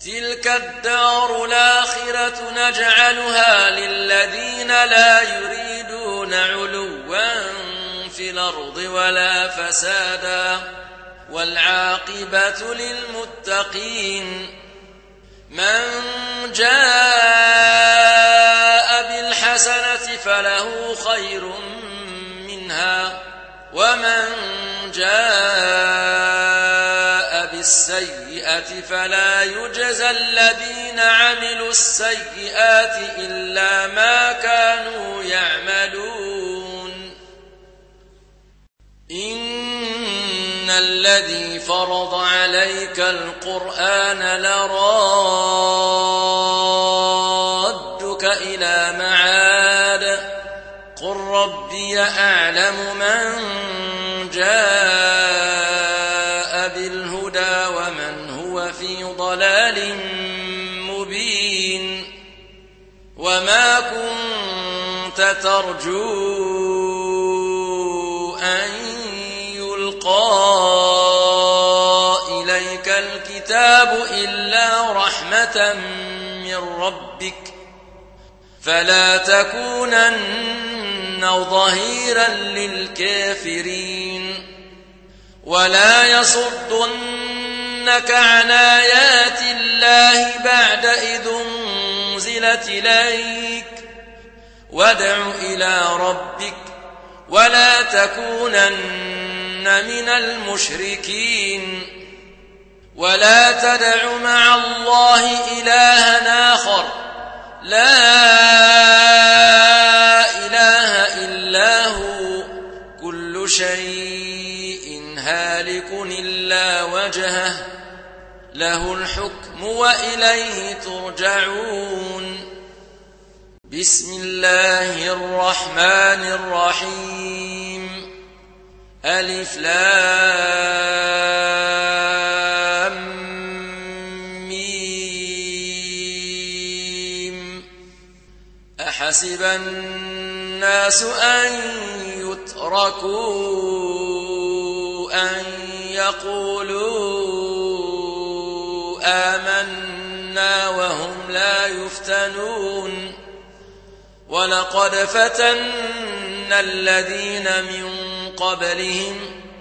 تلك الدار الآخرة نجعلها للذين لا يريدون علوا في الأرض ولا فسادا والعاقبة للمتقين من جاء بالحسنة فله خير منها ومن جاء بالسيئة فلا يجزى الذين عملوا السيئات إلا ما كانوا يعملون إن الذي فرض عليك القرآن لرادك إلى معاد قل ربي أعلم من جاء بالهدى ومن هو في ضلال مبين وما كنت ترجو أن يلقى إليك الكتاب إلا رحمة من ربك فلا تكونن ظهيرا للكافرين ولا يصدنك عن آيات الله بعد إذ أنزلت إليك وادع إلى ربك ولا تكونن من المشركين ولا تدع مع الله إلها آخر لا إله إلا هو كل شيء هالك إلا وجهه له الحكم وإليه ترجعون بسم الله الرحمن الرحيم ألف لام ميم أحسب الناس أن يتركوا أن يقولوا آمنا وهم لا يفتنون ولقد فتنا الذين من قبلهم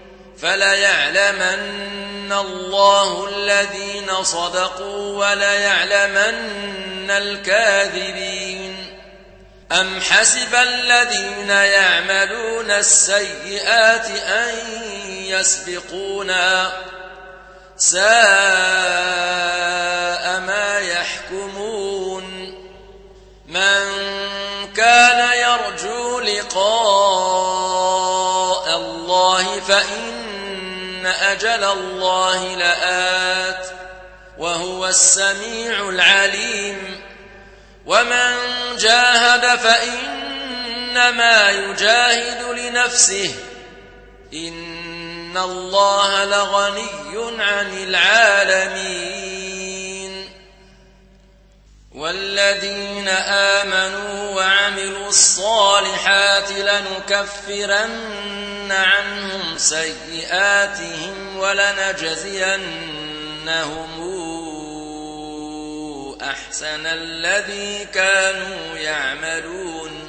فليعلمن الله الذين صدقوا وليعلمن الكاذبين أم حسب الذين يعملون السيئات أن يسبقونا ساء ما يحكمون من كان يرجو لقاء الله فإن أجل الله لآت وهو السميع العليم ومن جاهد فإنما يجاهد لنفسه إن الله لغني عن العالمين والذين آمنوا وعملوا الصالحات لنكفرن عنهم سيئاتهم ولنجزينهم أحسن الذي كانوا يعملون